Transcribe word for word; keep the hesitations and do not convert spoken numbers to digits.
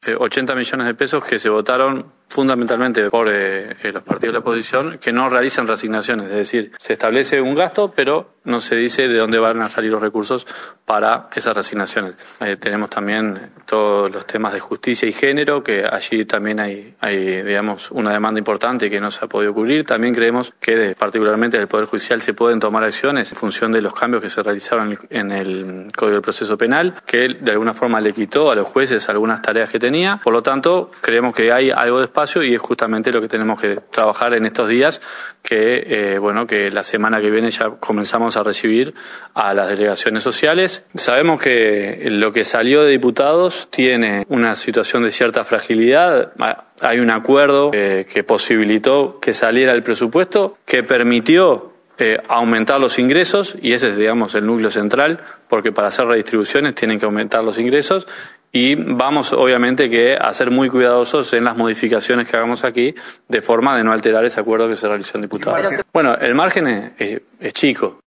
eh, ochenta millones de pesos que se votaron fundamentalmente por eh, eh, los partidos de la oposición, que no realizan reasignaciones, es decir, se establece un gasto, pero no se dice de dónde van a salir los recursos para esas reasignaciones. Eh, tenemos también todos los temas de justicia y género, que allí también hay, hay, digamos, una demanda importante que no se ha podido cubrir. También creemos que de, particularmente del Poder Judicial se pueden tomar acciones en función de los cambios que se realizaron en el Código del Proceso Penal, que de alguna forma le quitó a los jueces algunas tareas que tenía. Por lo tanto, creemos que hay algo de espacio y es justamente lo que tenemos que trabajar en estos días, que eh, bueno, que la semana que viene ya comenzamos a recibir a las delegaciones sociales. Sabemos que lo que salió de diputados tiene una situación de cierta fragilidad. Hay un acuerdo eh, que posibilitó que saliera el presupuesto, que permitió eh, aumentar los ingresos, y ese es, digamos, el núcleo central, porque para hacer redistribuciones tienen que aumentar los ingresos. Y vamos, obviamente, que a ser muy cuidadosos en las modificaciones que hagamos aquí, de forma de no alterar ese acuerdo que se realizó en diputados. Bueno, el margen es, es, es chico.